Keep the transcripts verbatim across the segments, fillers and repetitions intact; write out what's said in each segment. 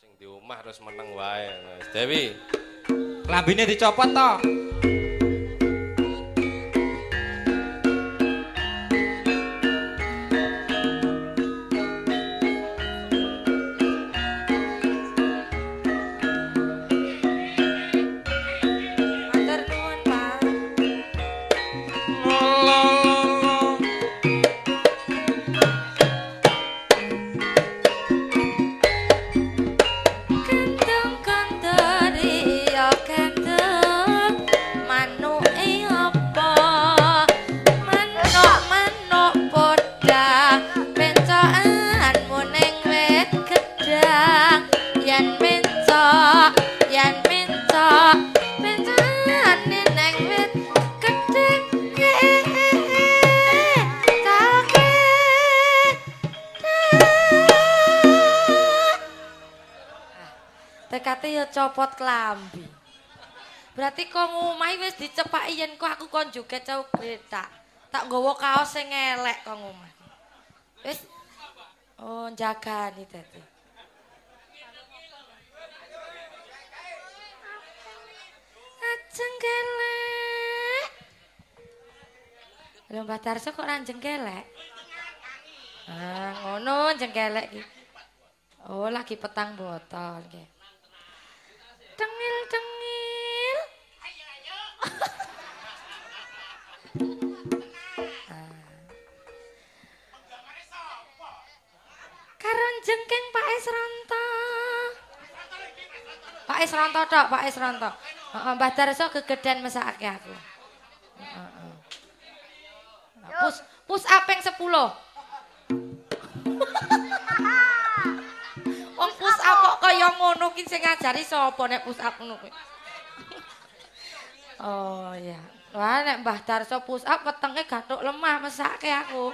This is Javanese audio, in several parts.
Di omah terus meneng wae. Dewi. Klambine dicopot to. Tekate ya copot klambi. Berarti kok ngumahi wis dicepaki yen kok aku kon joget joget tak. Tak nggawa kaos sing elek kok ngomah. Wis oh njagani dadi. Ajeng gelek. Lho Mbah Darso kok ora jengkelek? Ah, ngono jengkelek iki. Oh, lagi petang botol nggih. Cengil-cengil. Ayo ayo. Karon jengking Pak Esronto. Pak Esronto tok, Pak Esronto. Heeh, Mbah Darso gegeden mesake aku. Heeh. Pus pus apeng sepuluh. Wong pus up kok kaya ngono ki sing ngajari sapa nek pus up ngono kuwi. Oh iya. Wah nek Mbah Darso pus up wetenge gathuk lemah mesake aku.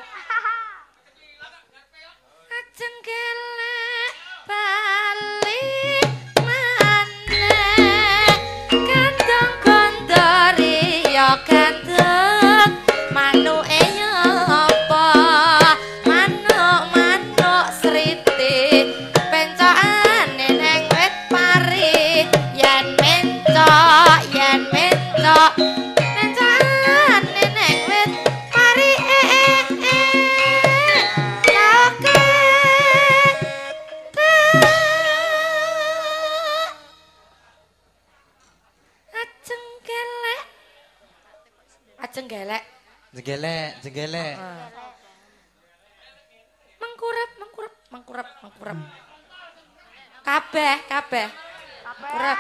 Ajeng gelek bali maneh kandang kondori ya kandang manuke ya apa manuk-manuk sriti pencokane neng wit pari yen mencok yen mencok pencokane neng wit pari eh eh oke ajeng gelek ajeng gelek Jegelek, jegelek. mengkurep mengkurep mengkurep mengkurep kabeh kabeh mengkurep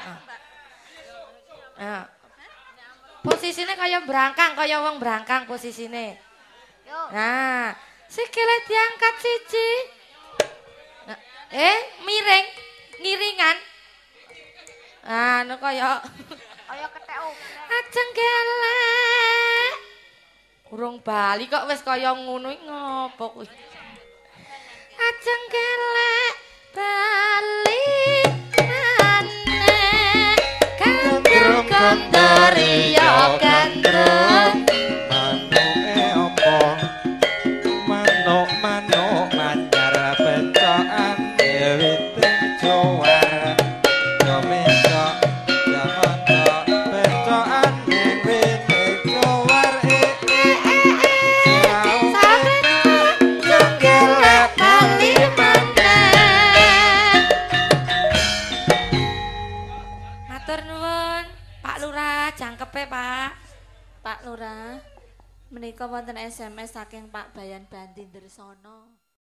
heeh posisine kaya brangkang kaya wong brangkang posisine nah sikile diangkat siji nah, eh miring ngiringan anu kaya Kaya kethek ajeng gelek urung bali kok wis kaya ngono iki ngopo kuwi ajeng gelek bali maneh gandrung kondori ya gandrung Manuke apa? Manuk-manuk manjar bencokan wit jowar. Yo mencok, yo ngoncok bencokan ning wit jowar eh eh eh. ajeng gelek bali maneh matur nuwun Pak Lurah jangkepe Pak Pak Lurah, menika wonten S M S saking Pak Bayan Bandi Ndersono.